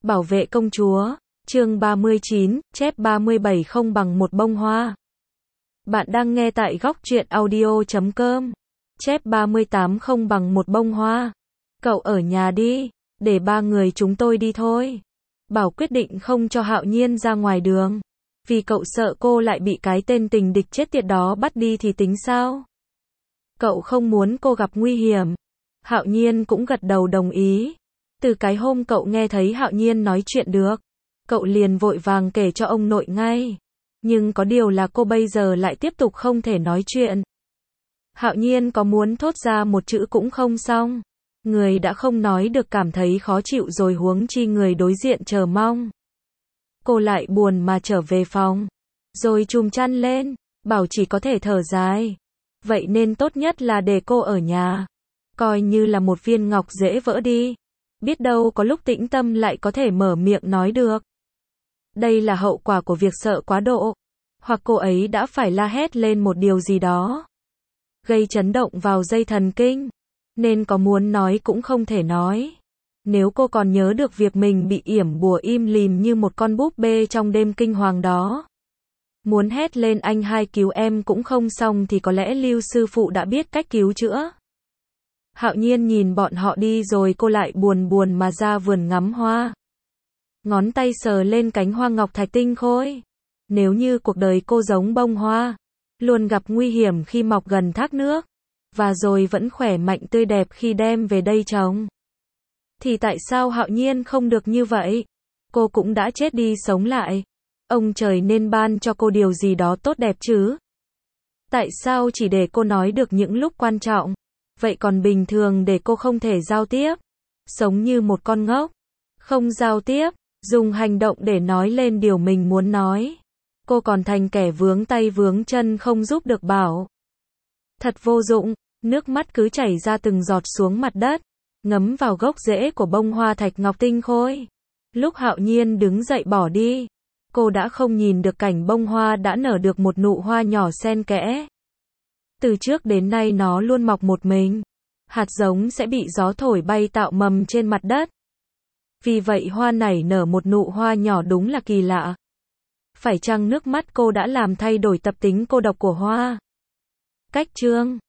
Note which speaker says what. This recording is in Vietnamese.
Speaker 1: Bảo vệ công chúa, chương 39, chép 37 không bằng một bông hoa. Bạn đang nghe tại góc truyện audio.com. Chép 38 không bằng một bông hoa. Cậu ở nhà đi, để ba người chúng tôi đi thôi. Bảo quyết định không cho Hạo Nhiên ra ngoài đường. Vì cậu sợ cô lại bị cái tên tình địch chết tiệt đó bắt đi thì tính sao? Cậu không muốn cô gặp nguy hiểm. Hạo Nhiên cũng gật đầu đồng ý. Từ cái hôm cậu nghe thấy Hạo Nhiên nói chuyện được, cậu liền vội vàng kể cho ông nội ngay. Nhưng có điều là cô bây giờ lại tiếp tục không thể nói chuyện. Hạo Nhiên có muốn thốt ra một chữ cũng không xong. Người đã không nói được cảm thấy khó chịu rồi huống chi người đối diện chờ mong. Cô lại buồn mà trở về phòng. Rồi chùm chăn lên, bảo chỉ có thể thở dài. Vậy nên tốt nhất là để cô ở nhà. Coi như là một viên ngọc dễ vỡ đi. Biết đâu có lúc tĩnh tâm lại có thể mở miệng nói được. Đây là hậu quả của việc sợ quá độ. Hoặc cô ấy đã phải la hét lên một điều gì đó, gây chấn động vào dây thần kinh. Nên có muốn nói cũng không thể nói. Nếu cô còn nhớ được việc mình bị yểm bùa im lìm như một con búp bê trong đêm kinh hoàng đó. Muốn hét lên anh hai cứu em cũng không xong thì có lẽ Lưu sư phụ đã biết cách cứu chữa. Hạo Nhiên nhìn bọn họ đi rồi cô lại buồn buồn mà ra vườn ngắm hoa. Ngón tay sờ lên cánh hoa ngọc thạch tinh khôi. Nếu như cuộc đời cô giống bông hoa, luôn gặp nguy hiểm khi mọc gần thác nước, và rồi vẫn khỏe mạnh tươi đẹp khi đem về đây trồng, thì tại sao Hạo Nhiên không được như vậy? Cô cũng đã chết đi sống lại. Ông trời nên ban cho cô điều gì đó tốt đẹp chứ. Tại sao chỉ để cô nói được những lúc quan trọng? Vậy còn bình thường để cô không thể giao tiếp, sống như một con ngốc, không giao tiếp, dùng hành động để nói lên điều mình muốn nói. Cô còn thành kẻ vướng tay vướng chân không giúp được bảo. Thật vô dụng, nước mắt cứ chảy ra từng giọt xuống mặt đất, ngấm vào gốc rễ của bông hoa thạch ngọc tinh khôi. Lúc Hạo Nhiên đứng dậy bỏ đi, cô đã không nhìn được cảnh bông hoa đã nở được một nụ hoa nhỏ xen kẽ. Từ trước đến nay nó luôn mọc một mình. Hạt giống sẽ bị gió thổi bay tạo mầm trên mặt đất. Vì vậy hoa nảy nở một nụ hoa nhỏ đúng là kỳ lạ. Phải chăng nước mắt cô đã làm thay đổi tập tính cô độc của hoa? Cách chương